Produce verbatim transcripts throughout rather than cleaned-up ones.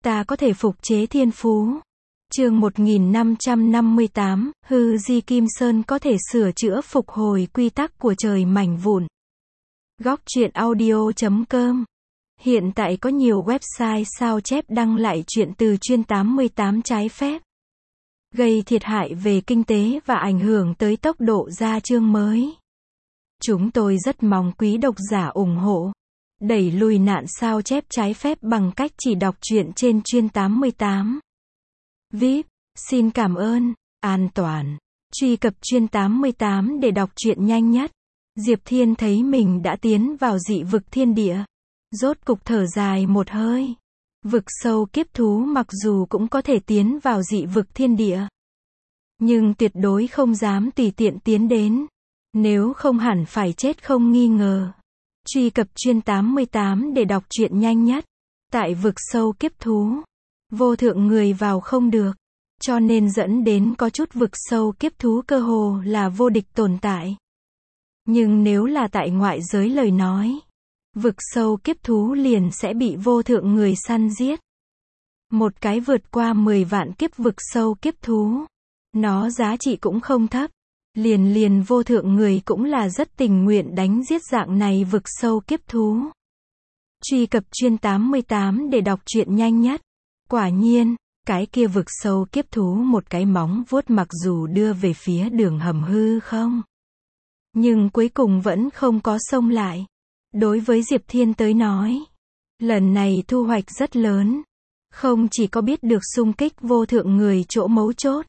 ta có thể phục chế thiên phú. Chương một nghìn năm trăm năm mươi tám, hư di Kim Sơn có thể sửa chữa phục hồi quy tắc của trời mảnh vụn. Góc truyện audio chấm com. Hiện tại có nhiều website sao chép đăng lại truyện từ chuyên tám mươi tám trái phép, gây thiệt hại về kinh tế và ảnh hưởng tới tốc độ ra chương mới. Chúng tôi rất mong quý độc giả ủng hộ, đẩy lùi nạn sao chép trái phép bằng cách chỉ đọc truyện trên chuyên tám mươi tám. vê i pê, xin cảm ơn, an toàn. Truy cập chuyên tám mươi tám để đọc truyện nhanh nhất. Diệp Thiên thấy mình đã tiến vào dị vực thiên địa. Rốt cục thở dài một hơi. Vực sâu kiếp thú mặc dù cũng có thể tiến vào dị vực thiên địa, nhưng tuyệt đối không dám tùy tiện tiến đến. Nếu không hẳn phải chết không nghi ngờ. Truy cập chuyên tám mươi tám để đọc truyện nhanh nhất. Tại vực sâu kiếp thú, vô thượng người vào không được, cho nên dẫn đến có chút vực sâu kiếp thú cơ hồ là vô địch tồn tại. Nhưng nếu là tại ngoại giới lời nói, vực sâu kiếp thú liền sẽ bị vô thượng người săn giết. Một cái vượt qua mười vạn kiếp vực sâu kiếp thú, nó giá trị cũng không thấp. Liền liền vô thượng người cũng là rất tình nguyện đánh giết dạng này vực sâu kiếp thú. Truy cập chuyên tám mươi tám để đọc truyện nhanh nhất. Quả nhiên, cái kia vực sâu kiếp thú một cái móng vuốt mặc dù đưa về phía đường hầm hư không, nhưng cuối cùng vẫn không có xông lại. Đối với Diệp Thiên tới nói, lần này thu hoạch rất lớn. Không chỉ có biết được xung kích vô thượng người chỗ mấu chốt,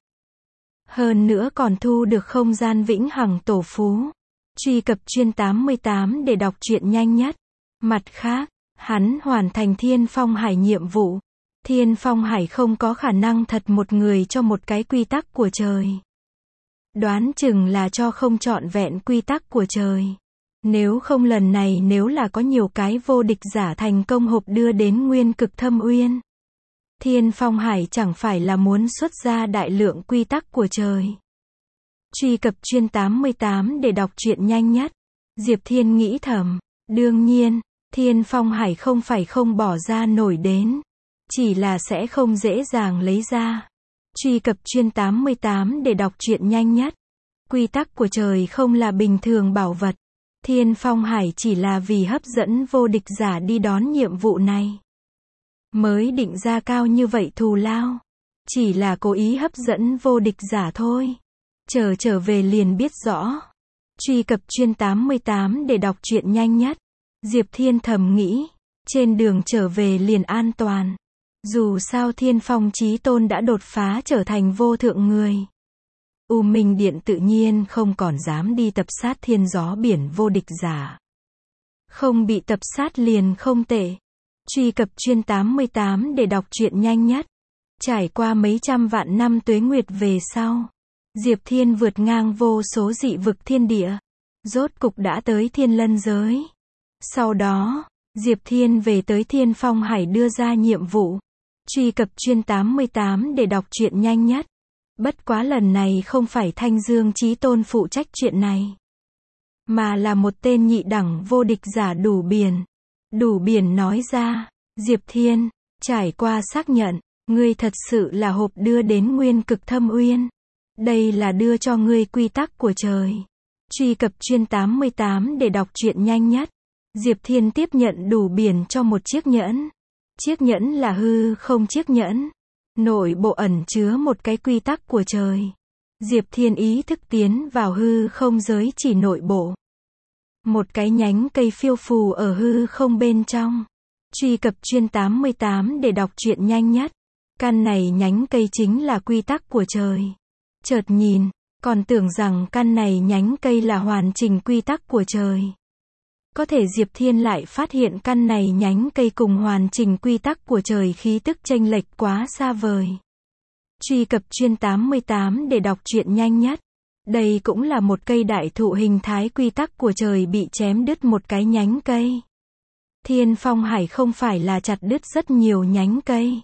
hơn nữa còn thu được không gian vĩnh hằng tổ phú. Truy cập chuyên tám mươi tám để đọc truyện nhanh nhất. Mặt khác, hắn hoàn thành Thiên Phong Hải nhiệm vụ. Thiên Phong Hải không có khả năng thật một người cho một cái quy tắc của trời. Đoán chừng là cho không trọn vẹn quy tắc của trời. Nếu không lần này nếu là có nhiều cái vô địch giả thành công hộp đưa đến nguyên cực thâm uyên, Thiên Phong Hải chẳng phải là muốn xuất ra đại lượng quy tắc của trời. Truy cập chuyên tám mươi tám để đọc truyện nhanh nhất. Diệp Thiên nghĩ thầm, đương nhiên, Thiên Phong Hải không phải không bỏ ra nổi đến, chỉ là sẽ không dễ dàng lấy ra. Truy cập chuyên tám mươi tám để đọc truyện nhanh nhất. Quy tắc của trời không là bình thường bảo vật. Thiên Phong Hải chỉ là vì hấp dẫn vô địch giả đi đón nhiệm vụ này, mới định ra cao như vậy thù lao. Chỉ là cố ý hấp dẫn vô địch giả thôi. Chờ trở về liền biết rõ. Truy cập chuyên tám mươi tám để đọc truyện nhanh nhất. Diệp Thiên thầm nghĩ, trên đường trở về liền an toàn. Dù sao Thiên Phong Chí Tôn đã đột phá trở thành vô thượng người. U Minh Điện tự nhiên không còn dám đi tập sát thiên gió biển vô địch giả. Không bị tập sát liền không tệ. Truy cập chuyên tám mươi tám để đọc truyện nhanh nhất. Trải qua mấy trăm vạn năm tuế nguyệt về sau, Diệp Thiên vượt ngang vô số dị vực thiên địa, rốt cục đã tới Thiên Lân giới. Sau đó, Diệp Thiên về tới Thiên Phong Hải đưa ra nhiệm vụ. Truy cập chuyên tám mươi tám để đọc truyện nhanh nhất. Bất quá lần này không phải Thanh Dương Chí Tôn phụ trách chuyện này, mà là một tên nhị đẳng vô địch giả Đủ Biển. Đủ Biển nói ra, Diệp Thiên, trải qua xác nhận, ngươi thật sự là hộp đưa đến nguyên cực thâm uyên. Đây là đưa cho ngươi quy tắc của trời. Truy cập chuyên tám mươi tám để đọc truyện nhanh nhất. Diệp Thiên tiếp nhận Đủ Biển cho một chiếc nhẫn. Chiếc nhẫn là hư không chiếc nhẫn. Nội bộ ẩn chứa một cái quy tắc của trời. Diệp Thiên ý thức tiến vào hư không giới chỉ nội bộ. Một cái nhánh cây phiêu phù ở hư không bên trong. Truy cập chuyên tám mươi tám để đọc truyện nhanh nhất. Căn này nhánh cây chính là quy tắc của trời. Chợt nhìn, còn tưởng rằng căn này nhánh cây là hoàn chỉnh quy tắc của trời. Có thể Diệp Thiên lại phát hiện căn này nhánh cây cùng hoàn chỉnh quy tắc của trời khí tức chênh lệch quá xa vời. Truy cập chuyên tám mươi tám để đọc truyện nhanh nhất. Đây cũng là một cây đại thụ hình thái quy tắc của trời bị chém đứt một cái nhánh cây. Thiên Phong Hải không phải là chặt đứt rất nhiều nhánh cây.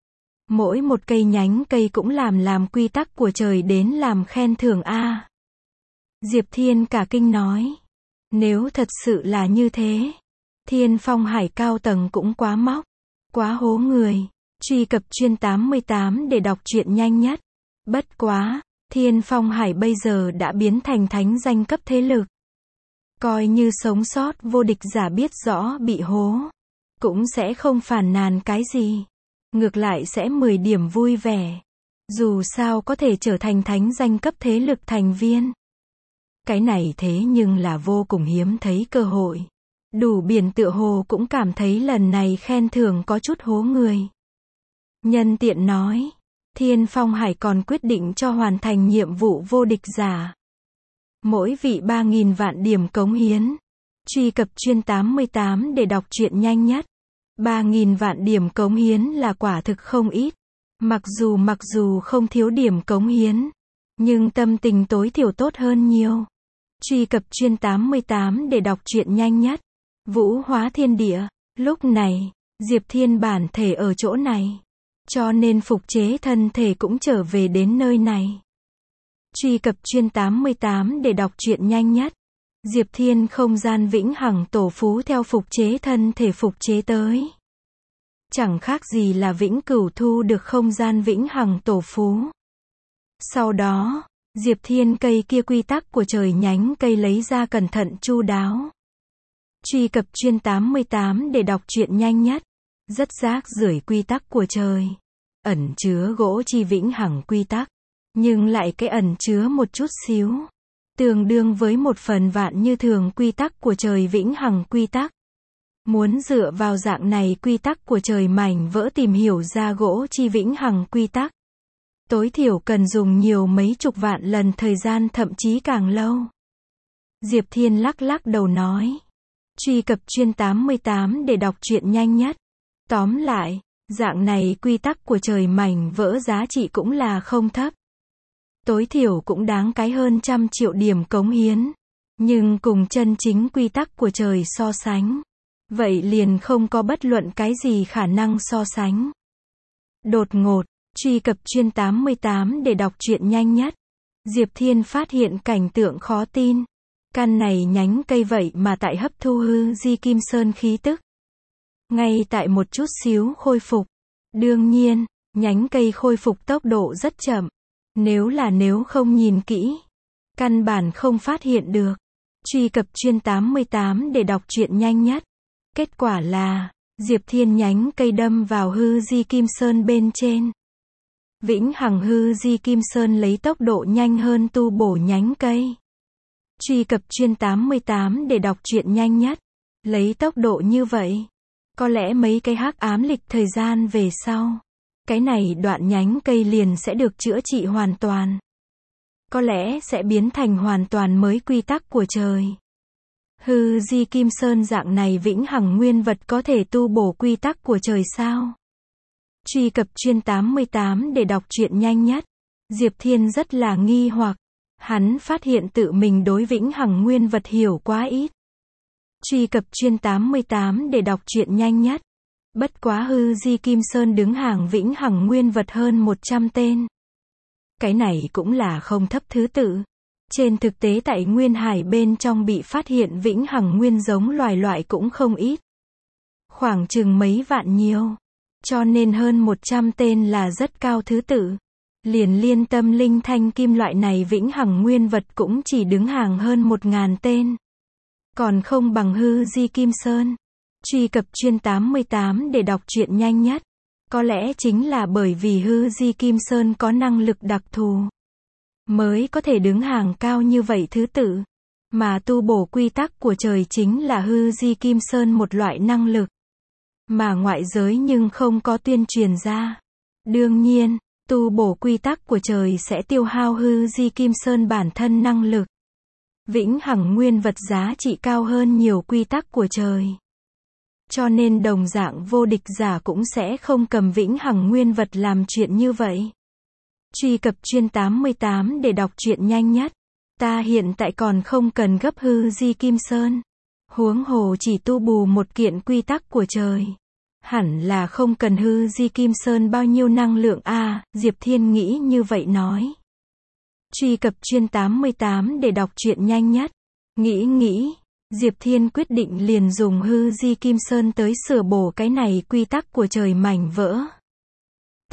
Mỗi một cây nhánh cây cũng làm làm quy tắc của trời đến làm khen thưởng a. Diệp Thiên cả kinh nói. Nếu thật sự là như thế, Thiên Phong Hải cao tầng cũng quá móc, quá hố người. Truy cập chuyên tám mươi tám để đọc truyện nhanh nhất. Bất quá, Thiên Phong Hải bây giờ đã biến thành thánh danh cấp thế lực. Coi như sống sót vô địch giả biết rõ bị hố, cũng sẽ không phàn nàn cái gì. Ngược lại sẽ mười điểm vui vẻ. Dù sao có thể trở thành thánh danh cấp thế lực thành viên. Cái này thế nhưng là vô cùng hiếm thấy cơ hội. Đủ biển tựa hồ cũng cảm thấy lần này khen thưởng có chút hố người. Nhân tiện nói, Thiên Phong Hải còn quyết định cho hoàn thành nhiệm vụ vô địch giả. Mỗi vị ba nghìn vạn điểm cống hiến. Truy cập chuyên tám mươi tám để đọc truyện nhanh nhất. ba nghìn vạn điểm cống hiến là quả thực không ít. Mặc dù mặc dù không thiếu điểm cống hiến, nhưng tâm tình tối thiểu tốt hơn nhiều. Truy cập chuyên tám mươi tám để đọc truyện nhanh nhất. Vũ hóa thiên địa. Lúc này, Diệp Thiên bản thể ở chỗ này. Cho nên phục chế thân thể cũng trở về đến nơi này. Truy cập chuyên tám mươi tám để đọc truyện nhanh nhất. Diệp Thiên không gian vĩnh hằng tổ phú theo phục chế thân thể phục chế tới. Chẳng khác gì là vĩnh cửu thu được không gian vĩnh hằng tổ phú. Sau đó, Diệp Thiên cây kia quy tắc của trời nhánh cây lấy ra cẩn thận chu đáo. Truy cập chuyên tám mươi tám để đọc truyện nhanh nhất. Rất rác rưởi quy tắc của trời. Ẩn chứa gỗ chi vĩnh hằng quy tắc. Nhưng lại cái ẩn chứa một chút xíu. Tương đương với một phần vạn như thường quy tắc của trời vĩnh hằng quy tắc. Muốn dựa vào dạng này quy tắc của trời mảnh vỡ tìm hiểu ra gỗ chi vĩnh hằng quy tắc. Tối thiểu cần dùng nhiều mấy chục vạn lần thời gian thậm chí càng lâu. Diệp Thiên lắc lắc đầu nói. Truy cập chuyên tám mươi tám để đọc truyện nhanh nhất. Tóm lại, dạng này quy tắc của trời mảnh vỡ giá trị cũng là không thấp. Tối thiểu cũng đáng cái hơn trăm triệu điểm cống hiến. Nhưng cùng chân chính quy tắc của trời so sánh. Vậy liền không có bất luận cái gì khả năng so sánh. Đột ngột, truy cập chuyên tám mươi tám để đọc truyện nhanh nhất. Diệp Thiên phát hiện cảnh tượng khó tin. Căn này nhánh cây vậy mà tại hấp thu hư di kim sơn khí tức. Ngay tại một chút xíu khôi phục. Đương nhiên, nhánh cây khôi phục tốc độ rất chậm. Nếu là nếu không nhìn kỹ, căn bản không phát hiện được. Truy cập chuyên tám mươi tám để đọc truyện nhanh nhất. Kết quả là, Diệp Thiên nhánh cây đâm vào hư di kim sơn bên trên. Vĩnh hằng hư di kim sơn lấy tốc độ nhanh hơn tu bổ nhánh cây. Truy cập chuyên tám mươi tám để đọc truyện nhanh nhất. Lấy tốc độ như vậy, có lẽ mấy cái hắc ám lịch thời gian về sau, cái này đoạn nhánh cây liền sẽ được chữa trị hoàn toàn. Có lẽ sẽ biến thành hoàn toàn mới quy tắc của trời. Hư di kim sơn dạng này vĩnh hằng nguyên vật có thể tu bổ quy tắc của trời sao? Truy cập chuyên tám mươi tám để đọc truyện nhanh nhất. Diệp Thiên rất là nghi hoặc. Hắn phát hiện tự mình đối vĩnh hằng nguyên vật hiểu quá ít. Truy cập chuyên tám mươi tám để đọc truyện nhanh nhất. Bất quá hư di kim sơn đứng hàng vĩnh hằng nguyên vật hơn một trăm tên. Cái này cũng là không thấp thứ tự. Trên thực tế tại Nguyên Hải bên trong bị phát hiện vĩnh hằng nguyên giống loài loại cũng không ít. Khoảng chừng mấy vạn nhiều. Cho nên hơn một trăm tên là rất cao thứ tự. Liền liên tâm linh thanh kim loại này vĩnh hằng nguyên vật cũng chỉ đứng hàng hơn một ngàn tên. Còn không bằng hư di kim sơn. Truy cập chuyên tám mươi tám để đọc truyện nhanh nhất. Có lẽ chính là bởi vì hư di kim sơn có năng lực đặc thù. Mới có thể đứng hàng cao như vậy thứ tự. Mà tu bổ quy tắc của trời chính là hư di kim sơn một loại năng lực. Mà ngoại giới nhưng không có tuyên truyền ra. Đương nhiên, tu bổ quy tắc của trời sẽ tiêu hao hư di kim sơn bản thân năng lực. Vĩnh hằng nguyên vật giá trị cao hơn nhiều quy tắc của trời. Cho nên đồng dạng vô địch giả cũng sẽ không cầm vĩnh hằng nguyên vật làm chuyện như vậy. Truy cập chuyên tám mươi tám để đọc truyện nhanh nhất. Ta hiện tại còn không cần gấp hư di kim sơn. Huống hồ chỉ tu bù một kiện quy tắc của trời. Hẳn là không cần hư di kim sơn bao nhiêu năng lượng a à, Diệp Thiên nghĩ như vậy nói. Truy cập chuyên tám mươi tám để đọc truyện nhanh nhất. Nghĩ nghĩ, Diệp Thiên quyết định liền dùng hư di kim sơn tới sửa bổ cái này quy tắc của trời mảnh vỡ.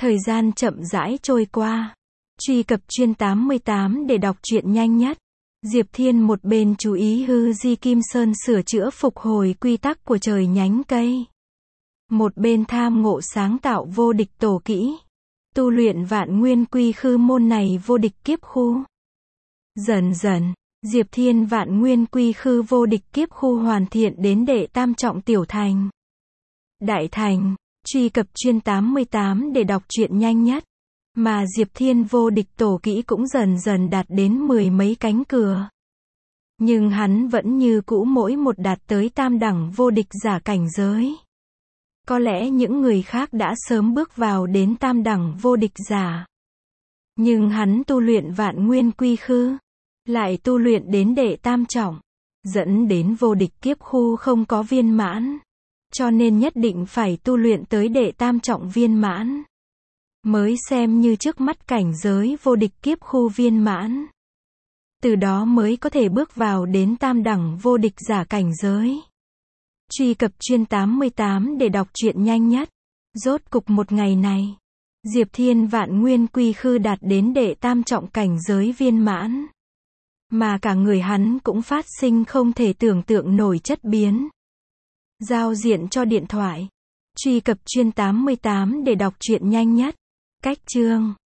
Thời gian chậm rãi trôi qua. Truy cập chuyên tám mươi tám để đọc truyện nhanh nhất. Diệp Thiên một bên chú ý Hư Di Kim Sơn sửa chữa phục hồi quy tắc của trời nhánh cây. Một bên tham ngộ sáng tạo vô địch tổ kỹ. Tu luyện vạn nguyên quy khư môn này vô địch kiếp khu. Dần dần, Diệp Thiên vạn nguyên quy khư vô địch kiếp khu hoàn thiện đến đệ tam trọng tiểu thành. Đại thành, truy cập chuyên tám mươi tám để đọc truyện nhanh nhất. Mà Diệp Thiên vô địch tổ kỹ cũng dần dần đạt đến mười mấy cánh cửa. Nhưng hắn vẫn như cũ mỗi một đạt tới tam đẳng vô địch giả cảnh giới. Có lẽ những người khác đã sớm bước vào đến tam đẳng vô địch giả. Nhưng hắn tu luyện vạn nguyên quy khư. Lại tu luyện đến đệ tam trọng. Dẫn đến vô địch kiếp khu không có viên mãn. Cho nên nhất định phải tu luyện tới đệ tam trọng viên mãn. Mới xem như trước mắt cảnh giới vô địch kiếp khu viên mãn. Từ đó mới có thể bước vào đến tam đẳng vô địch giả cảnh giới. Truy cập chuyên tám mươi tám để đọc truyện nhanh nhất. Rốt cục một ngày này, Diệp Thiên vạn nguyên quy khư đạt đến đệ tam trọng cảnh giới viên mãn. Mà cả người hắn cũng phát sinh không thể tưởng tượng nổi chất biến. Giao diện cho điện thoại. Truy cập chuyên tám mươi tám để đọc truyện nhanh nhất. Cách chương